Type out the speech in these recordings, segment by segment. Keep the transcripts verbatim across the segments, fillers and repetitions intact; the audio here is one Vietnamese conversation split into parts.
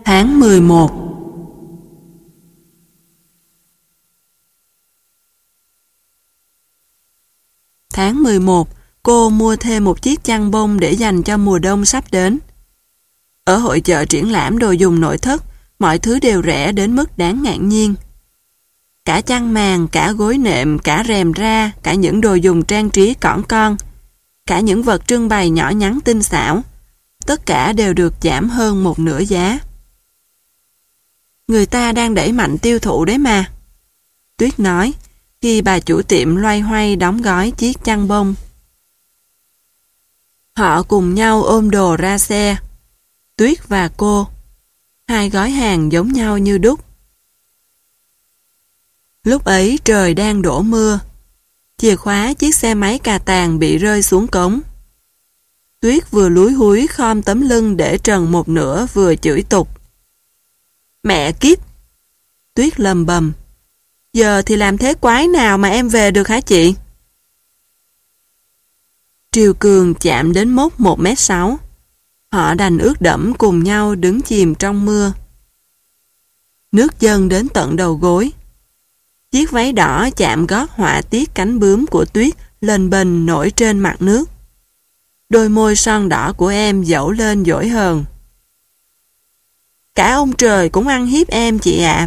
Tháng mười một. Tháng mười một, cô mua thêm một chiếc chăn bông để dành cho mùa đông sắp đến. Ở hội chợ triển lãm đồ dùng nội thất, mọi thứ đều rẻ đến mức đáng ngạc nhiên. Cả chăn màn, cả gối nệm, cả rèm ra, cả những đồ dùng trang trí cỏn con, cả những vật trưng bày nhỏ nhắn tinh xảo, tất cả đều được giảm hơn một nửa giá. Người ta đang đẩy mạnh tiêu thụ đấy mà, Tuyết nói, khi bà chủ tiệm loay hoay đóng gói chiếc chăn bông. Họ cùng nhau ôm đồ ra xe. Tuyết và cô. Hai gói hàng giống nhau như đúc. Lúc ấy trời đang đổ mưa. Chìa khóa chiếc xe máy cà tàng bị rơi xuống cống. Tuyết vừa lúi húi khom tấm lưng để trần một nửa vừa chửi tục. Mẹ kiếp! Tuyết lầm bầm. Giờ thì làm thế quái nào mà em về được hả chị? Triều cường chạm đến mốc một mét sáu. Họ đành ướt đẫm cùng nhau đứng chìm trong mưa. Nước dâng đến tận đầu gối. Chiếc váy đỏ chạm gót họa tiết cánh bướm của Tuyết lềnh bềnh nổi trên mặt nước. Đôi môi son đỏ của em dẫu lên dỗi hờn. Cả ông trời cũng ăn hiếp em chị ạ.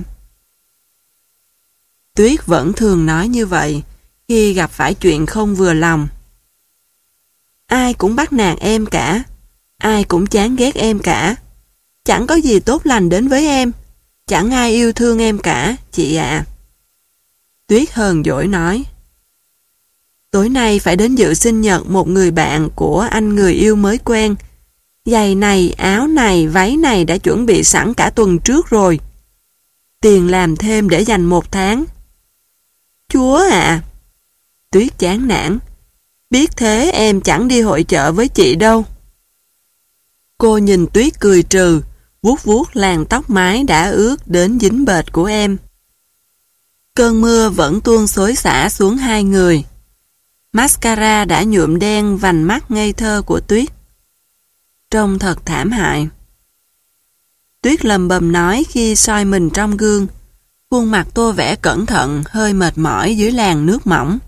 Tuyết vẫn thường nói như vậy khi gặp phải chuyện không vừa lòng. Ai cũng bắt nạt em cả, ai cũng chán ghét em cả. Chẳng có gì tốt lành đến với em, chẳng ai yêu thương em cả, chị ạ. Tuyết hờn dỗi nói. Tối nay phải đến dự sinh nhật một người bạn của anh người yêu mới quen. Giày này, áo này, váy này đã chuẩn bị sẵn cả tuần trước rồi. Tiền làm thêm để dành một tháng. Chúa ạ! Tuyết chán nản. Biết thế em chẳng đi hội chợ với chị đâu. Cô nhìn Tuyết cười trừ, vuốt vuốt làn tóc mái đã ướt đến dính bệt của em. Cơn mưa vẫn tuôn xối xả xuống hai người. Mascara đã nhuộm đen vành mắt ngây thơ của Tuyết. Trông thật thảm hại. Tuyết lầm bầm nói khi soi mình trong gương. Khuôn mặt tô vẽ cẩn thận, hơi mệt mỏi dưới làn nước mỏng.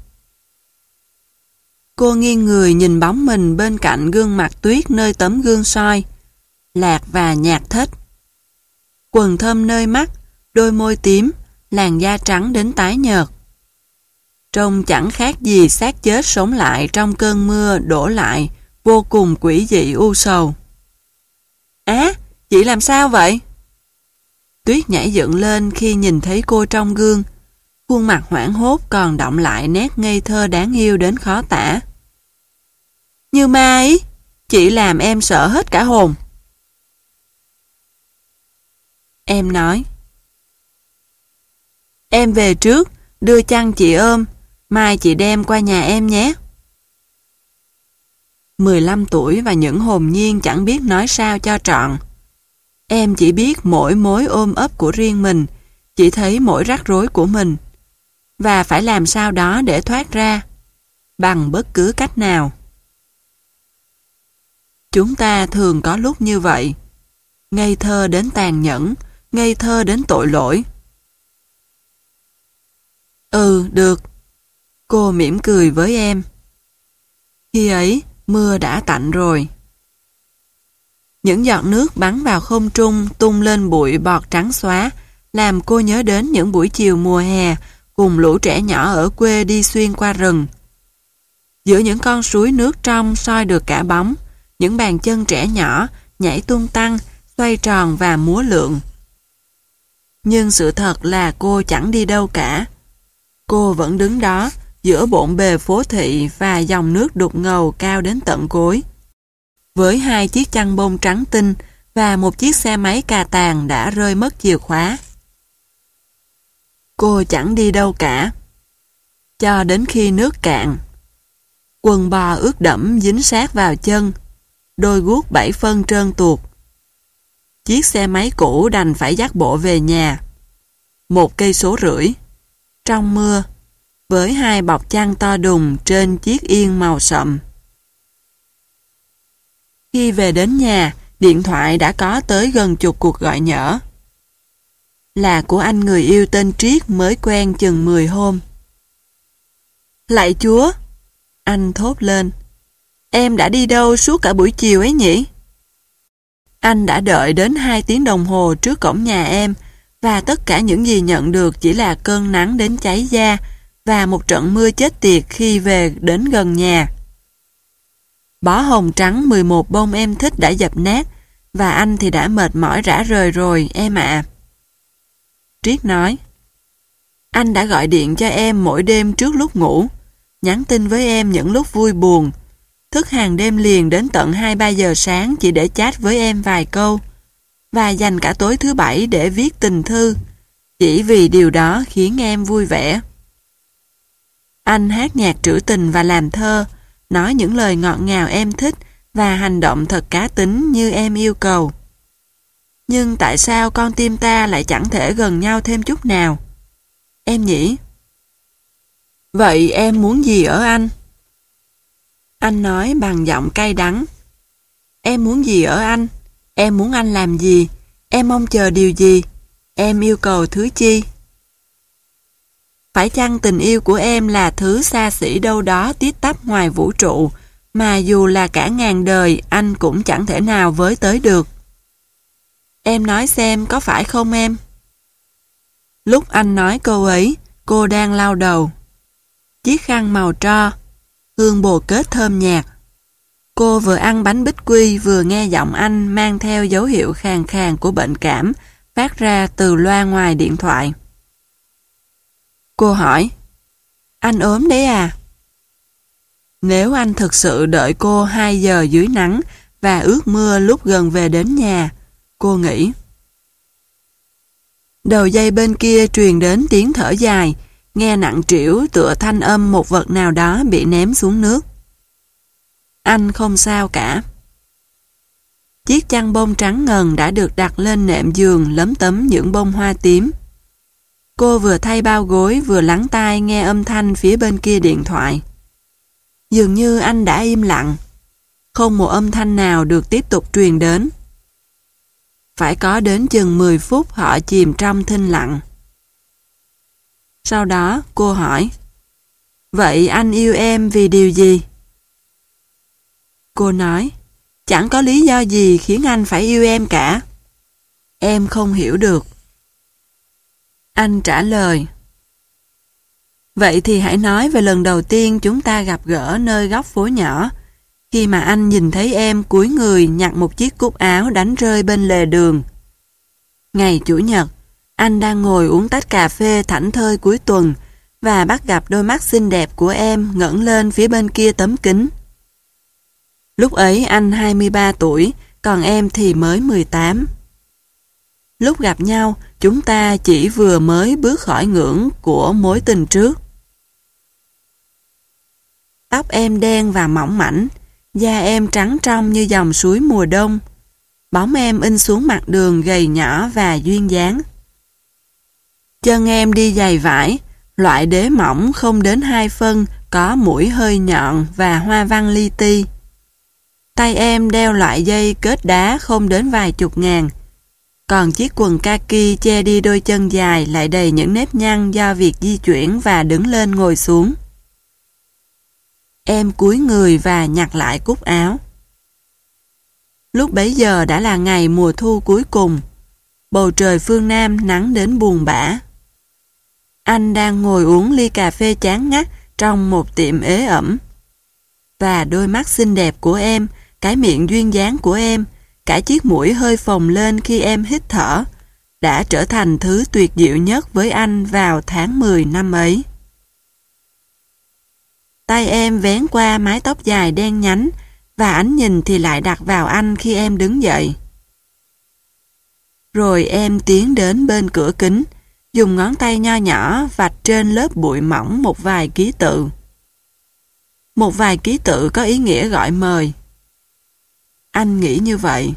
Cô nghiêng người nhìn bóng mình bên cạnh gương mặt Tuyết nơi tấm gương soi. Lạc và nhạt thết. Quần thâm nơi mắt, đôi môi tím, làn da trắng đến tái nhợt. Trông chẳng khác gì xác chết sống lại trong cơn mưa đổ lại, vô cùng quỷ dị u sầu. Á, chị làm sao vậy? Tuyết nhảy dựng lên khi nhìn thấy cô trong gương. Khuôn mặt hoảng hốt còn đọng lại nét ngây thơ đáng yêu đến khó tả. Như ma ấy, chị làm em sợ hết cả hồn. Em nói. Em về trước, đưa chăn chị ôm, mai chị đem qua nhà em nhé. mười lăm tuổi và những hồn nhiên chẳng biết nói sao cho trọn. Em chỉ biết mỗi mối ôm ấp của riêng mình, chỉ thấy mỗi rắc rối của mình, và phải làm sao đó để thoát ra, bằng bất cứ cách nào. Chúng ta thường có lúc như vậy, ngây thơ đến tàn nhẫn, ngây thơ đến tội lỗi. Ừ, được. Cô mỉm cười với em. Khi ấy, mưa đã tạnh rồi. Những giọt nước bắn vào không trung tung lên bụi bọt trắng xóa, làm cô nhớ đến những buổi chiều mùa hè cùng lũ trẻ nhỏ ở quê đi xuyên qua rừng. Giữa những con suối nước trong soi được cả bóng, những bàn chân trẻ nhỏ nhảy tung tăng, xoay tròn và múa lượn. Nhưng sự thật là cô chẳng đi đâu cả. Cô vẫn đứng đó, giữa bộn bề phố thị và dòng nước đục ngầu cao đến tận gối. Với hai chiếc chăn bông trắng tinh và một chiếc xe máy cà tàng đã rơi mất chìa khóa. Cô chẳng đi đâu cả. Cho đến khi nước cạn. Quần bò ướt đẫm dính sát vào chân, đôi guốc bảy phân trơn tuột. Chiếc xe máy cũ đành phải dắt bộ về nhà. Một cây số rưỡi. Trong mưa, với hai bọc chăn to đùng trên chiếc yên màu sậm. Khi về đến nhà, Điện thoại đã có tới gần chục cuộc gọi nhỡ. Là của anh người yêu tên Triết mới quen chừng mười hôm. Lạy Chúa! Anh thốt lên. Em đã đi đâu suốt cả buổi chiều ấy nhỉ? Anh đã đợi đến hai tiếng đồng hồ trước cổng nhà em, và tất cả những gì nhận được chỉ là cơn nắng đến cháy da và một trận mưa chết tiệt khi về đến gần nhà. Bó hồng trắng mười một bông em thích đã dập nát, và anh thì đã mệt mỏi rã rời rồi, em ạ. Triết nói, anh đã gọi điện cho em mỗi đêm trước lúc ngủ, nhắn tin với em những lúc vui buồn, thức hàng đêm liền đến tận hai ba giờ sáng chỉ để chat với em vài câu, và dành cả tối thứ bảy để viết tình thư, chỉ vì điều đó khiến em vui vẻ. Anh hát nhạc trữ tình và làm thơ, nói những lời ngọt ngào em thích và hành động thật cá tính như em yêu cầu. Nhưng tại sao con tim ta lại chẳng thể gần nhau thêm chút nào? Em nhỉ? Vậy em muốn gì ở anh? Anh nói bằng giọng cay đắng. Em muốn gì ở anh? Em muốn anh làm gì? Em mong chờ điều gì? Em yêu cầu thứ chi? Phải chăng tình yêu của em là thứ xa xỉ đâu đó tít tắp ngoài vũ trụ, mà dù là cả ngàn đời anh cũng chẳng thể nào với tới được? Em nói xem có phải không em? Lúc anh nói câu ấy, cô đang lau đầu. Chiếc khăn màu tro, hương bồ kết thơm nhạt. Cô vừa ăn bánh bích quy vừa nghe giọng anh mang theo dấu hiệu khàn khàn của bệnh cảm phát ra từ loa ngoài điện thoại. Cô hỏi, anh ốm đấy à? Nếu anh thực sự đợi cô hai giờ dưới nắng và ướt mưa lúc gần về đến nhà, cô nghĩ. Đầu dây bên kia truyền đến tiếng thở dài, nghe nặng trĩu tựa thanh âm một vật nào đó bị ném xuống nước. Anh không sao cả. Chiếc chăn bông trắng ngần đã được đặt lên nệm giường lấm tấm những bông hoa tím. Cô vừa thay bao gối vừa lắng tai nghe âm thanh phía bên kia điện thoại. Dường như anh đã im lặng. Không một âm thanh nào được tiếp tục truyền đến. Phải có đến chừng mười phút họ chìm trong thinh lặng. Sau đó cô hỏi, vậy anh yêu em vì điều gì? Cô nói, chẳng có lý do gì khiến anh phải yêu em cả. Em không hiểu được. Anh trả lời, vậy thì hãy nói về lần đầu tiên chúng ta gặp gỡ nơi góc phố nhỏ, khi mà anh nhìn thấy em cúi người nhặt một chiếc cúc áo đánh rơi bên lề đường. Ngày Chủ nhật, anh đang ngồi uống tách cà phê thảnh thơi cuối tuần và bắt gặp đôi mắt xinh đẹp của em ngẩng lên phía bên kia tấm kính. Lúc ấy anh hai mươi ba tuổi, còn em thì mới mười tám. Lúc gặp nhau, chúng ta chỉ vừa mới bước khỏi ngưỡng của mối tình trước. Tóc em đen và mỏng mảnh, da em trắng trong như dòng suối mùa đông. Bóng em in xuống mặt đường gầy nhỏ và duyên dáng. Chân em đi giày vải, loại đế mỏng không đến hai phân, có mũi hơi nhọn và hoa văn li ti. Tay em đeo loại dây kết đá không đến vài chục ngàn. Còn chiếc quần kaki che đi đôi chân dài lại đầy những nếp nhăn do việc di chuyển và đứng lên ngồi xuống. Em cúi người và nhặt lại cúc áo. Lúc bấy giờ đã là ngày mùa thu cuối cùng. Bầu trời phương Nam nắng đến buồn bã. Anh đang ngồi uống ly cà phê chán ngắt trong một tiệm ế ẩm. Và đôi mắt xinh đẹp của em, cái miệng duyên dáng của em, cả chiếc mũi hơi phồng lên khi em hít thở, đã trở thành thứ tuyệt diệu nhất với anh vào tháng mười năm ấy. Tay em vén qua mái tóc dài đen nhánh, và ánh nhìn thì lại đặt vào anh khi em đứng dậy. Rồi em tiến đến bên cửa kính, dùng ngón tay nho nhỏ vạch trên lớp bụi mỏng một vài ký tự. Một vài ký tự có ý nghĩa gọi mời. Anh nghĩ như vậy.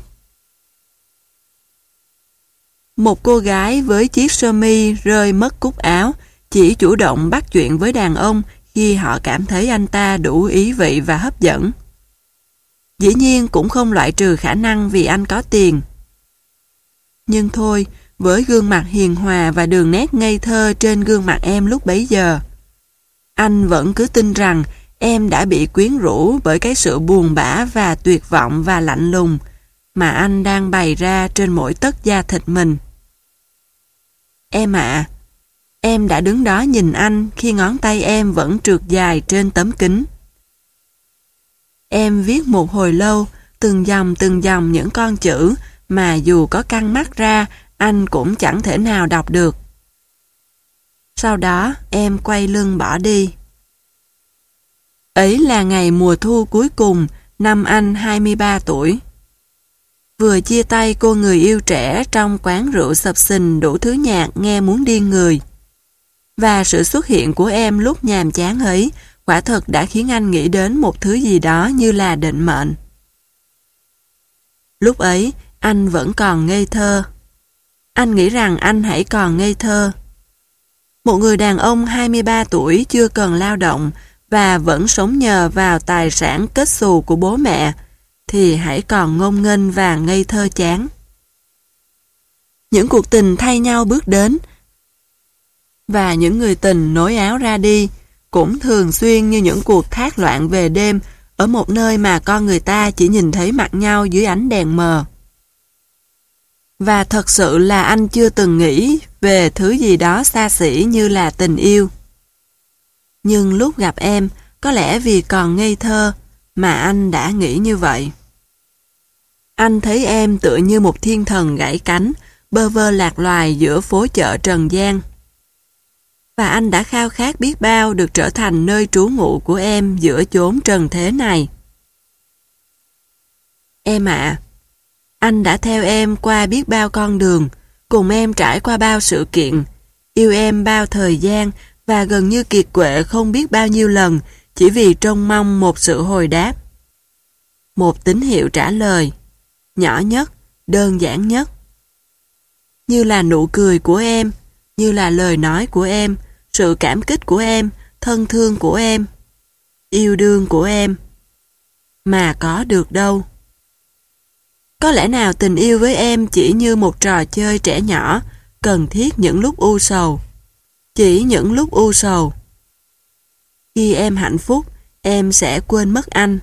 Một cô gái với chiếc sơ mi rơi mất cúc áo chỉ chủ động bắt chuyện với đàn ông khi họ cảm thấy anh ta đủ ý vị và hấp dẫn. Dĩ nhiên cũng không loại trừ khả năng vì anh có tiền. Nhưng thôi, với gương mặt hiền hòa và đường nét ngây thơ trên gương mặt em lúc bấy giờ, anh vẫn cứ tin rằng em đã bị quyến rũ bởi cái sự buồn bã và tuyệt vọng và lạnh lùng mà anh đang bày ra trên mỗi tấc da thịt mình. Em ạ, em đã đứng đó nhìn anh khi ngón tay em vẫn trượt dài trên tấm kính. Em viết một hồi lâu, từng dòng từng dòng những con chữ mà dù có căng mắt ra, anh cũng chẳng thể nào đọc được. Sau đó, em quay lưng bỏ đi. Ấy là ngày mùa thu cuối cùng, năm anh hai mươi ba tuổi. Vừa chia tay cô người yêu trẻ trong quán rượu sập sình đủ thứ nhạc nghe muốn điên người. Và sự xuất hiện của em lúc nhàm chán ấy quả thật đã khiến anh nghĩ đến một thứ gì đó như là định mệnh. Lúc ấy, anh vẫn còn ngây thơ. Anh nghĩ rằng anh hãy còn ngây thơ. Một người đàn ông hai mươi ba tuổi chưa cần lao động và vẫn sống nhờ vào tài sản kết xù của bố mẹ, thì hãy còn ngông nghênh và ngây thơ chán. Những cuộc tình thay nhau bước đến, và những người tình nối áo ra đi, cũng thường xuyên như những cuộc thác loạn về đêm ở một nơi mà con người ta chỉ nhìn thấy mặt nhau dưới ánh đèn mờ. Và thật sự là anh chưa từng nghĩ về thứ gì đó xa xỉ như là tình yêu. Nhưng lúc gặp em, có lẽ vì còn ngây thơ, mà anh đã nghĩ như vậy. Anh thấy em tựa như một thiên thần gãy cánh, bơ vơ lạc loài giữa phố chợ Trần gian. Và anh đã khao khát biết bao được trở thành nơi trú ngụ của em giữa chốn trần thế này. Em ạ, anh đã theo em qua biết bao con đường, cùng em trải qua bao sự kiện, yêu em bao thời gian và gần như kiệt quệ không biết bao nhiêu lần chỉ vì trông mong một sự hồi đáp. Một tín hiệu trả lời, nhỏ nhất, đơn giản nhất. Như là nụ cười của em, như là lời nói của em, sự cảm kích của em, thân thương của em, yêu đương của em. Mà có được đâu. Có lẽ nào tình yêu với em chỉ như một trò chơi trẻ nhỏ, cần thiết những lúc u sầu. Chỉ những lúc u sầu. Khi em hạnh phúc, em sẽ quên mất anh.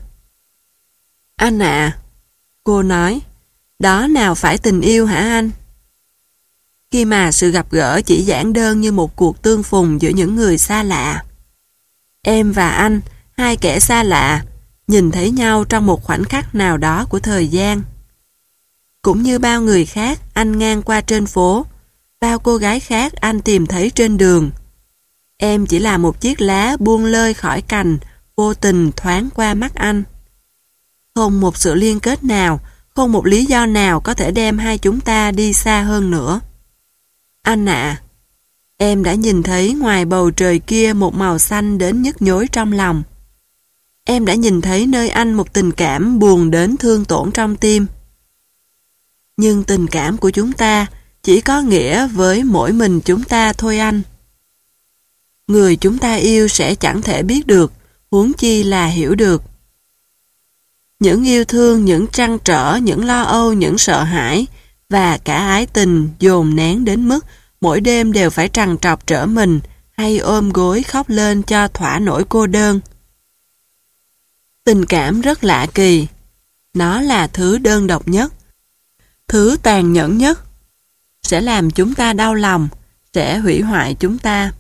Anh ạ, cô nói, đó nào phải tình yêu hả anh? Khi mà sự gặp gỡ chỉ giản đơn như một cuộc tương phùng giữa những người xa lạ. Em và anh, hai kẻ xa lạ, nhìn thấy nhau trong một khoảnh khắc nào đó của thời gian. Cũng như bao người khác anh ngang qua trên phố, bao cô gái khác anh tìm thấy trên đường. Em chỉ là một chiếc lá buông lơi khỏi cành, vô tình thoáng qua mắt anh. Không một sự liên kết nào, không một lý do nào có thể đem hai chúng ta đi xa hơn nữa. Anh ạ, em đã nhìn thấy ngoài bầu trời kia một màu xanh đến nhức nhối trong lòng. Em đã nhìn thấy nơi anh một tình cảm buồn đến thương tổn trong tim. Nhưng tình cảm của chúng ta chỉ có nghĩa với mỗi mình chúng ta thôi anh. Người chúng ta yêu sẽ chẳng thể biết được, huống chi là hiểu được. Những yêu thương, những trăn trở, những lo âu, những sợ hãi và cả ái tình dồn nén đến mức mỗi đêm đều phải trằn trọc trở mình hay ôm gối khóc lên cho thỏa nỗi cô đơn. Tình cảm rất lạ kỳ. Nó là thứ đơn độc nhất, thứ tàn nhẫn nhất, sẽ làm chúng ta đau lòng, sẽ hủy hoại chúng ta.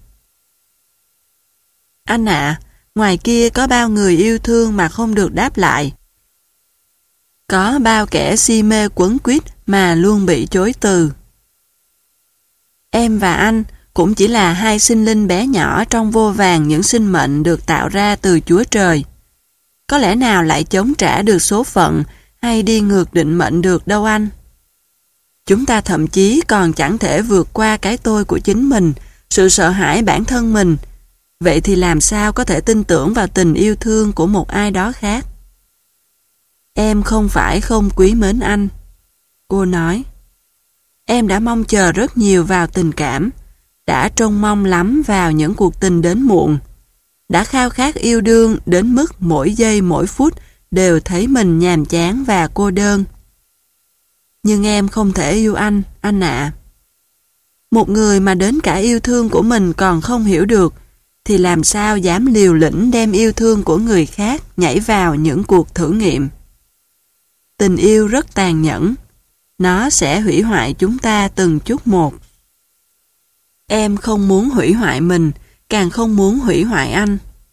Anh ạ, ngoài kia có bao người yêu thương mà không được đáp lại. Có bao kẻ si mê quấn quýt mà luôn bị chối từ. Em và anh cũng chỉ là hai sinh linh bé nhỏ trong vô vàn những sinh mệnh được tạo ra từ Chúa Trời. Có lẽ nào lại chống trả được số phận hay đi ngược định mệnh được đâu anh. Chúng ta thậm chí còn chẳng thể vượt qua cái tôi của chính mình, sự sợ hãi bản thân mình. Vậy thì làm sao có thể tin tưởng vào tình yêu thương của một ai đó khác? Em không phải không quý mến anh. Cô nói. Em đã mong chờ rất nhiều vào tình cảm, đã trông mong lắm vào những cuộc tình đến muộn, đã khao khát yêu đương đến mức mỗi giây mỗi phút đều thấy mình nhàm chán và cô đơn. Nhưng em không thể yêu anh, anh ạ. Một người mà đến cả yêu thương của mình còn không hiểu được, thì làm sao dám liều lĩnh đem yêu thương của người khác nhảy vào những cuộc thử nghiệm. Tình yêu rất tàn nhẫn. Nó sẽ hủy hoại chúng ta từng chút một. Em không muốn hủy hoại mình, càng không muốn hủy hoại anh.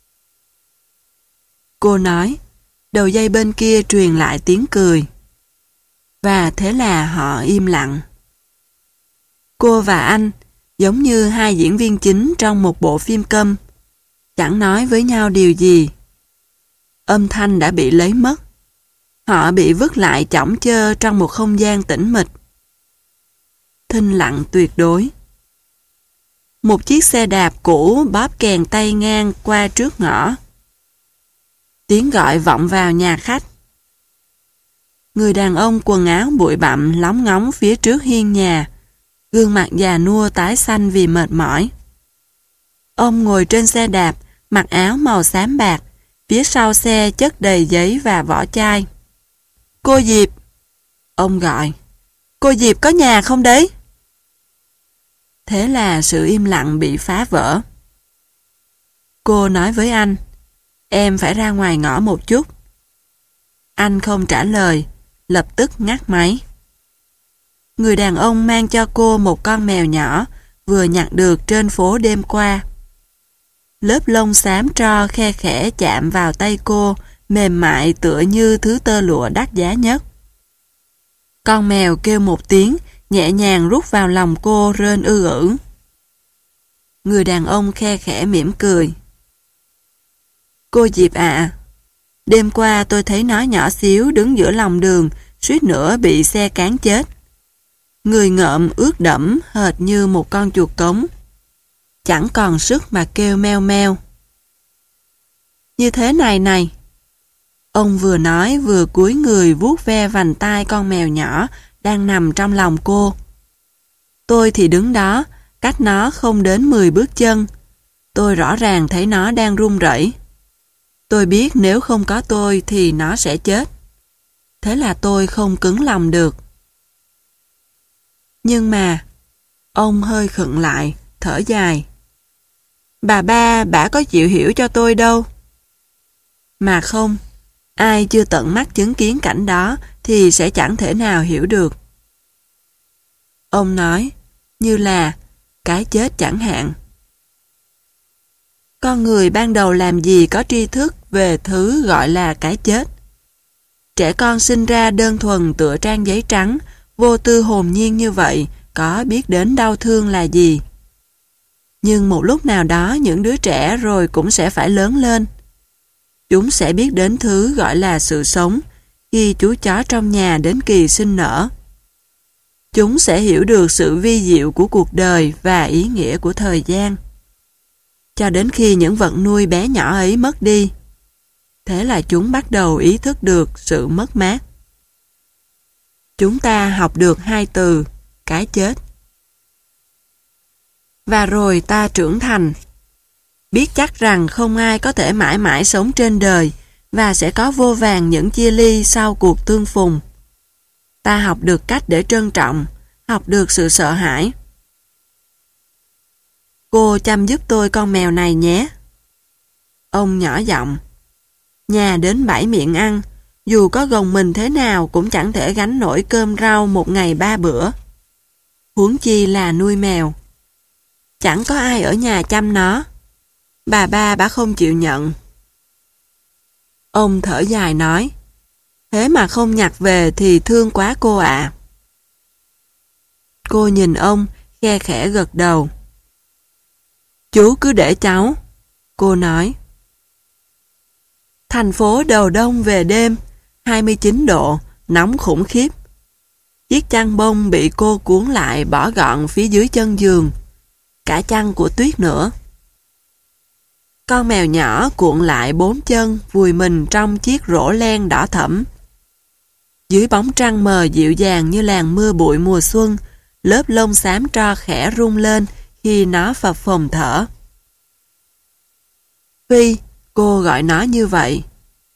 Cô nói, đầu dây bên kia truyền lại tiếng cười. Và thế là họ im lặng. Cô và anh, giống như hai diễn viên chính trong một bộ phim câm, chẳng nói với nhau điều gì. Âm thanh đã bị lấy mất. Họ bị vứt lại chõng chơ trong một không gian tĩnh mịch. Thinh lặng tuyệt đối. Một chiếc xe đạp cũ bóp kèn tay ngang qua trước ngõ. Tiếng gọi vọng vào nhà khách. Người đàn ông quần áo bụi bặm lóng ngóng phía trước hiên nhà, gương mặt già nua tái xanh vì mệt mỏi. Ông ngồi trên xe đạp, mặc áo màu xám bạc, phía sau xe chất đầy giấy và vỏ chai. Cô Diệp! Ông gọi. Cô Diệp có nhà không đấy? Thế là sự im lặng bị phá vỡ. Cô nói với anh, em phải ra ngoài ngõ một chút. Anh không trả lời, lập tức ngắt máy. Người đàn ông mang cho cô một con mèo nhỏ vừa nhặt được trên phố đêm qua. Lớp lông xám tro khe khẽ chạm vào tay cô, mềm mại tựa như thứ tơ lụa đắt giá nhất. Con mèo kêu một tiếng, nhẹ nhàng rút vào lòng cô rên ư ử. Người đàn ông khe khẽ mỉm cười. Cô Diệp ạ, đêm qua tôi thấy nó nhỏ xíu đứng giữa lòng đường, suýt nữa bị xe cán chết. Người ngợm ướt đẫm hệt như một con chuột cống. Chẳng còn sức mà kêu meo meo. Như thế này này. Ông vừa nói vừa cúi người vuốt ve vành tai con mèo nhỏ đang nằm trong lòng cô. Tôi thì đứng đó, cách nó không đến mười bước chân. Tôi rõ ràng thấy nó đang run rẩy. Tôi biết nếu không có tôi thì nó sẽ chết. Thế là tôi không cứng lòng được. Nhưng mà, ông hơi khựng lại, thở dài. Bà ba, bả có chịu hiểu cho tôi đâu. Mà không, ai chưa tận mắt chứng kiến cảnh đó thì sẽ chẳng thể nào hiểu được. Ông nói, như là cái chết chẳng hạn. Con người ban đầu làm gì có tri thức về thứ gọi là cái chết. Trẻ con sinh ra đơn thuần tựa trang giấy trắng, vô tư hồn nhiên như vậy, có biết đến đau thương là gì. Nhưng một lúc nào đó những đứa trẻ rồi cũng sẽ phải lớn lên. Chúng sẽ biết đến thứ gọi là sự sống khi chú chó trong nhà đến kỳ sinh nở. Chúng sẽ hiểu được sự vi diệu của cuộc đời và ý nghĩa của thời gian. Cho đến khi những vật nuôi bé nhỏ ấy mất đi, thế là chúng bắt đầu ý thức được sự mất mát. Chúng ta học được hai từ, cái chết. Và rồi ta trưởng thành, biết chắc rằng không ai có thể mãi mãi sống trên đời và sẽ có vô vàn những chia ly sau cuộc tương phùng. Ta học được cách để trân trọng, học được sự sợ hãi. Cô chăm giúp tôi con mèo này nhé. Ông nhỏ giọng. Nhà đến bảy miệng ăn, dù có gồng mình thế nào cũng chẳng thể gánh nổi cơm rau một ngày ba bữa. Huống chi là nuôi mèo. Chẳng có ai ở nhà chăm nó. Bà ba bả không chịu nhận. Ông thở dài nói, thế mà không nhặt về thì thương quá cô ạ. Cô nhìn ông, khe khẽ gật đầu. Chú cứ để cháu, cô nói. Thành phố đầu đông về đêm, hai mươi chín độ, nóng khủng khiếp. Chiếc chăn bông bị cô cuốn lại bỏ gọn phía dưới chân giường. Cả chăn của Tuyết nữa. Con mèo nhỏ cuộn lại bốn chân vùi mình trong chiếc rổ len đỏ thẫm. Dưới bóng trăng mờ dịu dàng như làn mưa bụi mùa xuân, lớp lông xám tro khẽ rung lên khi nó phập phồng thở. Phi, cô gọi nó như vậy.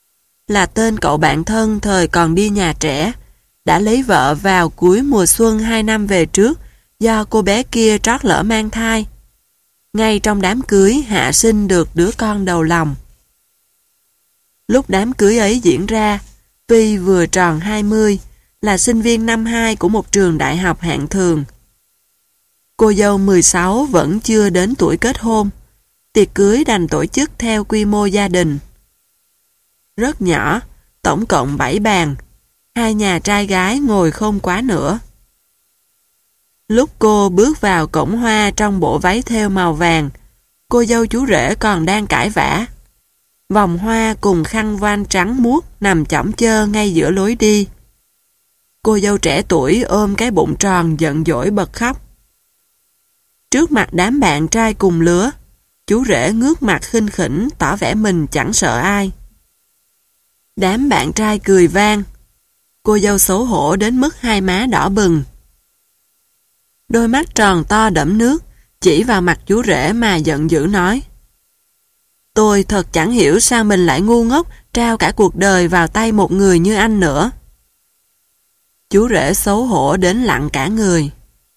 là tên cậu bạn thân thời còn đi nhà trẻ, đã lấy vợ vào cuối mùa xuân hai năm về trước do cô bé kia trót lỡ mang thai. Ngay trong đám cưới hạ sinh được đứa con đầu lòng. Lúc đám cưới ấy diễn ra, Phi vừa tròn hai mươi, là sinh viên năm hai của một trường đại học hạng thường. Cô dâu mười sáu vẫn chưa đến tuổi kết hôn, tiệc cưới đành tổ chức theo quy mô gia đình. Rất nhỏ, tổng cộng bảy bàn, hai nhà trai gái ngồi không quá nữa. Lúc cô bước vào cổng hoa trong bộ váy thêu màu vàng, cô dâu chú rể còn đang cãi vã. Vòng hoa cùng khăn voan trắng muốt nằm chõng chơ ngay giữa lối đi. Cô dâu trẻ tuổi ôm cái bụng tròn giận dỗi bật khóc. Trước mặt đám bạn trai cùng lứa, chú rể ngước mặt khinh khỉnh tỏ vẻ mình chẳng sợ ai. Đám bạn trai cười vang. Cô dâu xấu hổ đến mức hai má đỏ bừng. Đôi mắt tròn to đẫm nước chỉ vào mặt chú rể mà giận dữ nói: "Tôi thật chẳng hiểu sao mình lại ngu ngốc trao cả cuộc đời vào tay một người như anh nữa." Chú rể xấu hổ đến lặng cả người.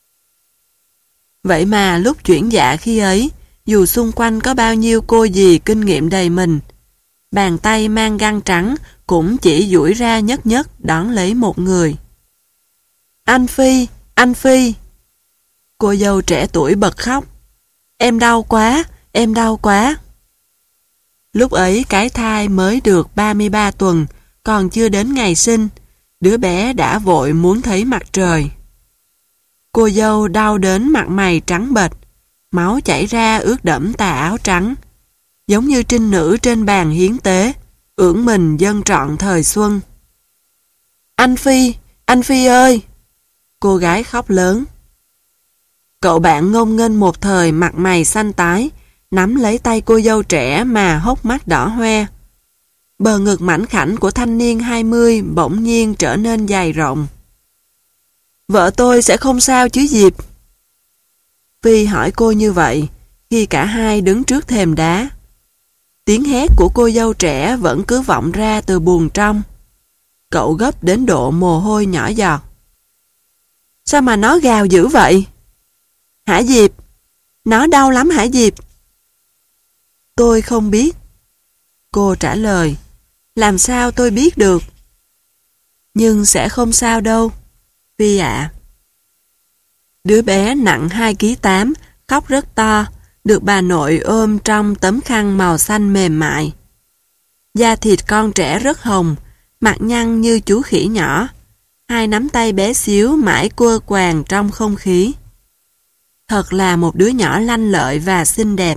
Vậy mà lúc chuyển dạ khi ấy, dù xung quanh có bao nhiêu cô dì kinh nghiệm đầy mình, bàn tay mang găng trắng cũng chỉ duỗi ra nhất nhất đón lấy một người. "Anh Phi, anh Phi!" Cô dâu trẻ tuổi bật khóc. "Em đau quá, em đau quá." Lúc ấy cái thai mới được ba mươi ba tuần, còn chưa đến ngày sinh, đứa bé đã vội muốn thấy mặt trời. Cô dâu đau đến mặt mày trắng bệch, máu chảy ra ướt đẫm tà áo trắng, giống như trinh nữ trên bàn hiến tế, ưỡn mình dâng trọn thời xuân. "Anh Phi, anh Phi ơi!" Cô gái khóc lớn. Cậu bạn ngông nghênh một thời mặt mày xanh tái, nắm lấy tay cô dâu trẻ mà hốc mắt đỏ hoe. Bờ ngực mảnh khảnh của thanh niên hai mươi bỗng nhiên trở nên dày rộng. "Vợ tôi sẽ không sao chứ Diệp?" Phi hỏi cô như vậy khi cả hai đứng trước thềm đá. Tiếng hét của cô dâu trẻ vẫn cứ vọng ra từ buồng trong. Cậu gấp đến độ mồ hôi nhỏ giọt. "Sao mà nó gào dữ vậy?" "Hả Diệp? Nó đau lắm hả Diệp?" "Tôi không biết." Cô trả lời. "Làm sao tôi biết được?" "Nhưng sẽ không sao đâu, Phi ạ." Đứa bé nặng hai ki lô gam tám, khóc rất to, được bà nội ôm trong tấm khăn màu xanh mềm mại. Da thịt con trẻ rất hồng, mặt nhăn như chú khỉ nhỏ, hai nắm tay bé xíu mãi quơ quàng trong không khí. Thật là một đứa nhỏ lanh lợi và xinh đẹp.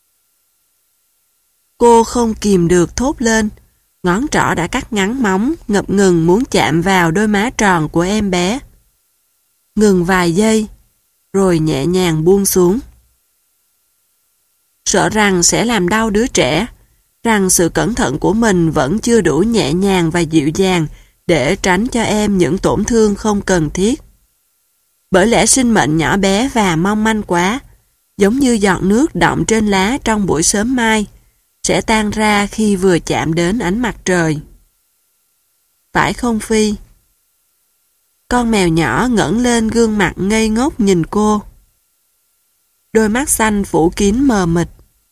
Cô không kìm được thốt lên, ngón trỏ đã cắt ngắn móng, ngập ngừng muốn chạm vào đôi má tròn của em bé. Ngừng vài giây, rồi nhẹ nhàng buông xuống. Sợ rằng sẽ làm đau đứa trẻ, rằng sự cẩn thận của mình vẫn chưa đủ nhẹ nhàng và dịu dàng để tránh cho em những tổn thương không cần thiết. Bởi lẽ sinh mệnh nhỏ bé và mong manh quá, giống như giọt nước đọng trên lá trong buổi sớm mai, sẽ tan ra khi vừa chạm đến ánh mặt trời. Phải không Phi? Con mèo nhỏ ngẩng lên gương mặt ngây ngốc nhìn cô. Đôi mắt xanh phủ kín mờ mịt.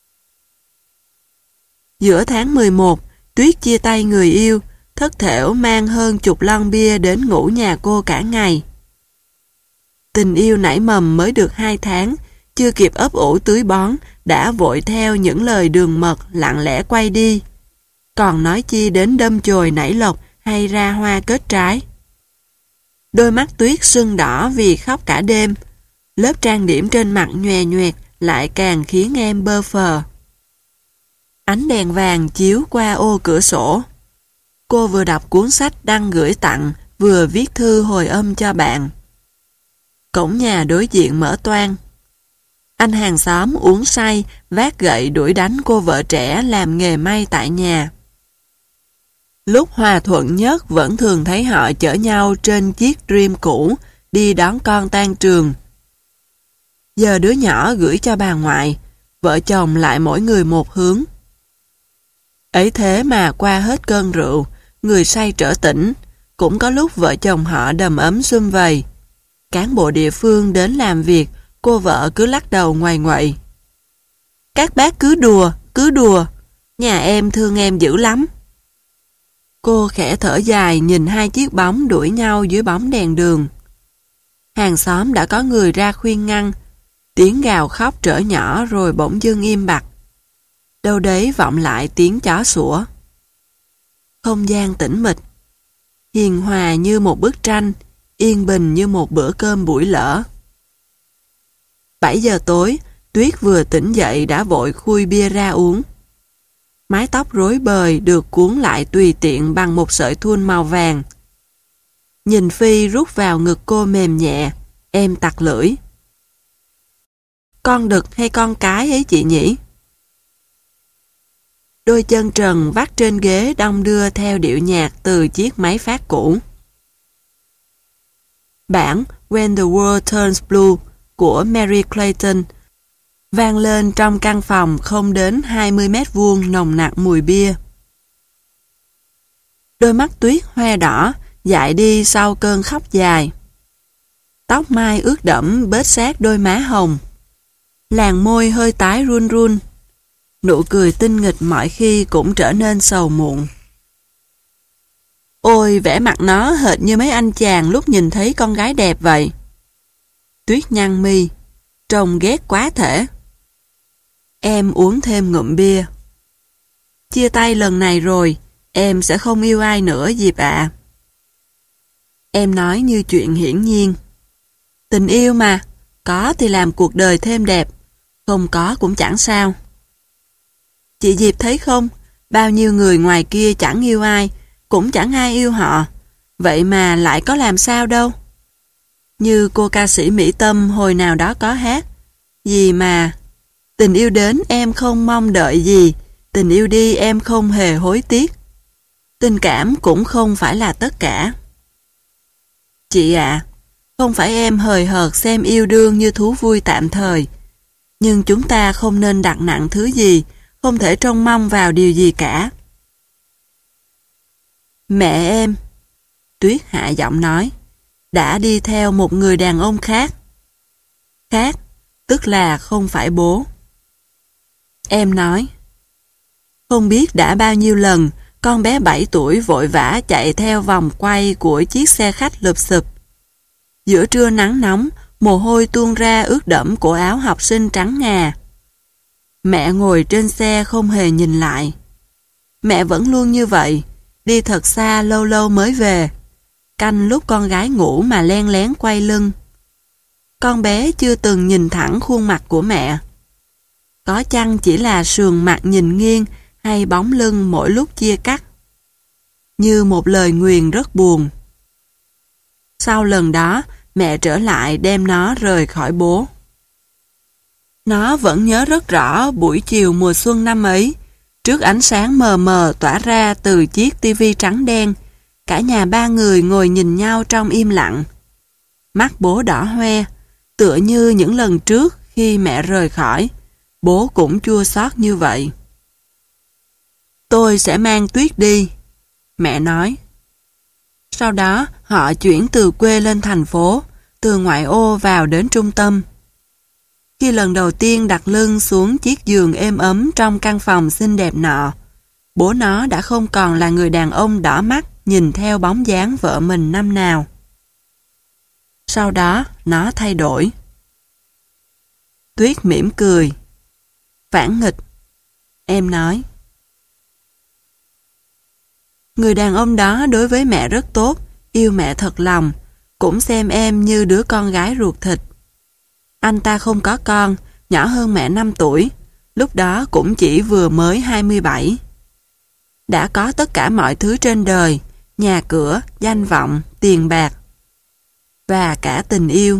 Giữa tháng mười một, Tuyết chia tay người yêu, thất thểu mang hơn chục lon bia đến ngủ nhà cô cả ngày. Tình yêu nảy mầm mới được hai tháng, chưa kịp ấp ủ tưới bón, đã vội theo những lời đường mật lặng lẽ quay đi. Còn nói chi đến đâm chồi nảy lộc hay ra hoa kết trái. Đôi mắt Tuyết sưng đỏ vì khóc cả đêm, lớp trang điểm trên mặt nhòe nhoẹt lại càng khiến em bơ phờ. Ánh đèn vàng chiếu qua ô cửa sổ. Cô vừa đọc cuốn sách đang gửi tặng, vừa viết thư hồi âm cho bạn. Cổng nhà đối diện mở toang. Anh hàng xóm uống say, vác gậy đuổi đánh cô vợ trẻ làm nghề may tại nhà. Lúc hòa thuận nhất vẫn thường thấy họ chở nhau trên chiếc Dream cũ, đi đón con tan trường. Giờ đứa nhỏ gửi cho bà ngoại, vợ chồng lại mỗi người một hướng. Ấy thế mà qua hết cơn rượu, người say trở tỉnh, cũng có lúc vợ chồng họ đầm ấm sum vầy. Cán bộ địa phương đến làm việc, cô vợ cứ lắc đầu ngoài ngoậy. Các bác cứ đùa, cứ đùa, nhà em thương em dữ lắm. Cô khẽ thở dài nhìn hai chiếc bóng đuổi nhau dưới bóng đèn đường. Hàng xóm đã có người ra khuyên ngăn, tiếng gào khóc trở nhỏ rồi bỗng dưng im bặt. Đâu đấy vọng lại tiếng chó sủa. Không gian tĩnh mịch, hiền hòa như một bức tranh, yên bình như một bữa cơm buổi lỡ. bảy giờ tối, Tuyết vừa tỉnh dậy đã vội khui bia ra uống. Mái tóc rối bời được cuốn lại tùy tiện bằng một sợi thun màu vàng. Nhìn Phi rút vào ngực cô mềm nhẹ, em tặc lưỡi. Con đực hay con cái ấy chị nhỉ? Đôi chân trần vắt trên ghế đong đưa theo điệu nhạc từ chiếc máy phát cũ. Bản When the World Turns Blue của Mary Clayton vang lên trong căn phòng không đến hai mươi mét vuông nồng nặc mùi bia. Đôi mắt Tuyết hoe đỏ, dại đi sau cơn khóc dài. Tóc mai ướt đẫm bết sát đôi má hồng. Làn môi hơi tái run run. Nụ cười tinh nghịch mọi khi cũng trở nên sầu muộn. Ôi, vẻ mặt nó hệt như mấy anh chàng lúc nhìn thấy con gái đẹp vậy. Tuyết nhăn mi, trông ghét quá thể. Em uống thêm ngụm bia. Chia tay lần này rồi, em sẽ không yêu ai nữa Diệp ạ. Em nói như chuyện hiển nhiên. Tình yêu mà, có thì làm cuộc đời thêm đẹp, không có cũng chẳng sao. Chị Diệp thấy không, bao nhiêu người ngoài kia chẳng yêu ai, cũng chẳng ai yêu họ, vậy mà lại có làm sao đâu. Như cô ca sĩ Mỹ Tâm hồi nào đó có hát, gì mà, tình yêu đến em không mong đợi gì, tình yêu đi em không hề hối tiếc. Tình cảm cũng không phải là tất cả. Chị ạ, không phải em hời hợt xem yêu đương như thú vui tạm thời, nhưng chúng ta không nên đặt nặng thứ gì, không thể trông mong vào điều gì cả. Mẹ em, Tuyết hạ giọng nói, đã đi theo một người đàn ông khác. Khác, tức là không phải bố. Em nói, không biết đã bao nhiêu lần con bé bảy tuổi vội vã chạy theo vòng quay của chiếc xe khách lụp xụp. Giữa trưa nắng nóng, mồ hôi tuôn ra ướt đẫm cổ áo học sinh trắng ngà. Mẹ ngồi trên xe không hề nhìn lại. Mẹ vẫn luôn như vậy, đi thật xa lâu lâu mới về. Canh lúc con gái ngủ mà len lén quay lưng. Con bé chưa từng nhìn thẳng khuôn mặt của mẹ. Có chăng chỉ là sườn mặt nhìn nghiêng hay bóng lưng mỗi lúc chia cắt. Như một lời nguyền rất buồn. Sau lần đó, mẹ trở lại đem nó rời khỏi bố. Nó vẫn nhớ rất rõ buổi chiều mùa xuân năm ấy, trước ánh sáng mờ mờ tỏa ra từ chiếc tivi trắng đen, cả nhà ba người ngồi nhìn nhau trong im lặng. Mắt bố đỏ hoe, tựa như những lần trước khi mẹ rời khỏi, bố cũng chua xót như vậy. Tôi sẽ mang Tuyết đi, mẹ nói. Sau đó họ chuyển từ quê lên thành phố, từ ngoại ô vào đến trung tâm. Khi lần đầu tiên đặt lưng xuống chiếc giường êm ấm trong căn phòng xinh đẹp nọ, bố nó đã không còn là người đàn ông đỏ mắt nhìn theo bóng dáng vợ mình năm nào. Sau đó, nó thay đổi. Tuyết mỉm cười. Phản nghịch. Em nói. Người đàn ông đó đối với mẹ rất tốt, yêu mẹ thật lòng, cũng xem em như đứa con gái ruột thịt. Anh ta không có con, nhỏ hơn mẹ năm tuổi, lúc đó cũng chỉ vừa mới hai mươi bảy. Đã có tất cả mọi thứ trên đời, nhà cửa, danh vọng, tiền bạc, và cả tình yêu.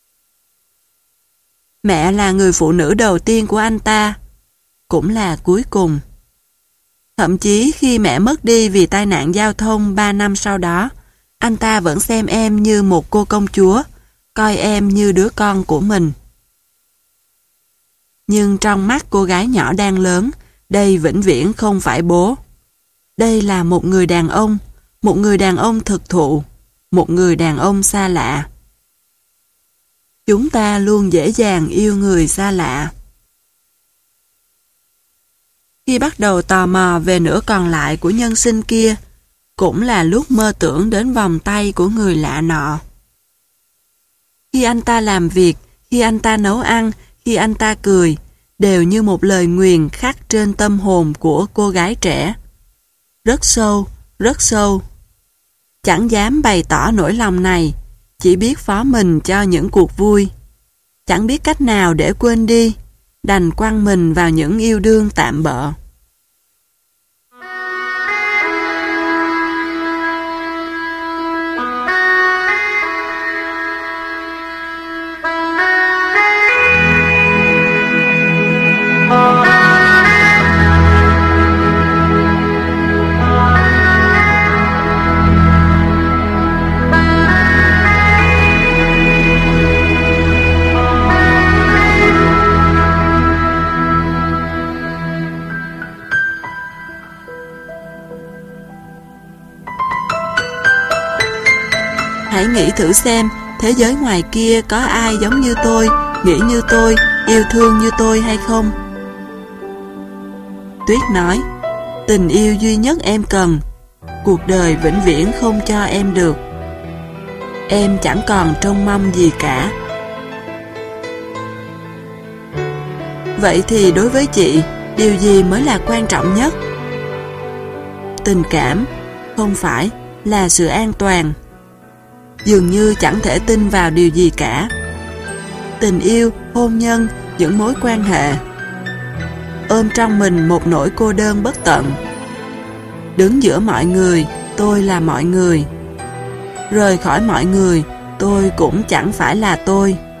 Mẹ là người phụ nữ đầu tiên của anh ta, cũng là cuối cùng. Thậm chí khi mẹ mất đi vì tai nạn giao thông ba năm sau đó, anh ta vẫn xem em như một cô công chúa, coi em như đứa con của mình. Nhưng trong mắt cô gái nhỏ đang lớn, đây vĩnh viễn không phải bố. Đây là một người đàn ông, một người đàn ông thực thụ, một người đàn ông xa lạ. Chúng ta luôn dễ dàng yêu người xa lạ. Khi bắt đầu tò mò về nửa còn lại của nhân sinh kia, cũng là lúc mơ tưởng đến vòng tay của người lạ nọ. Khi anh ta làm việc, khi anh ta nấu ăn, khi anh ta cười, đều như một lời nguyền khắc trên tâm hồn của cô gái trẻ. Rất sâu, rất sâu. Chẳng dám bày tỏ nỗi lòng này, chỉ biết phó mình cho những cuộc vui. Chẳng biết cách nào để quên đi, đành quăng mình vào những yêu đương tạm bợ. Hãy nghĩ thử xem, thế giới ngoài kia có ai giống như tôi, nghĩ như tôi, yêu thương như tôi hay không? Tuyết nói, tình yêu duy nhất em cần, cuộc đời vĩnh viễn không cho em được. Em chẳng còn trông mong gì cả. Vậy thì đối với chị, điều gì mới là quan trọng nhất? Tình cảm, không phải, là sự an toàn. Dường như chẳng thể tin vào điều gì cả. Tình yêu, hôn nhân, những mối quan hệ, ôm trong mình một nỗi cô đơn bất tận. Đứng giữa mọi người, tôi là mọi người. Rời khỏi mọi người, tôi cũng chẳng phải là tôi.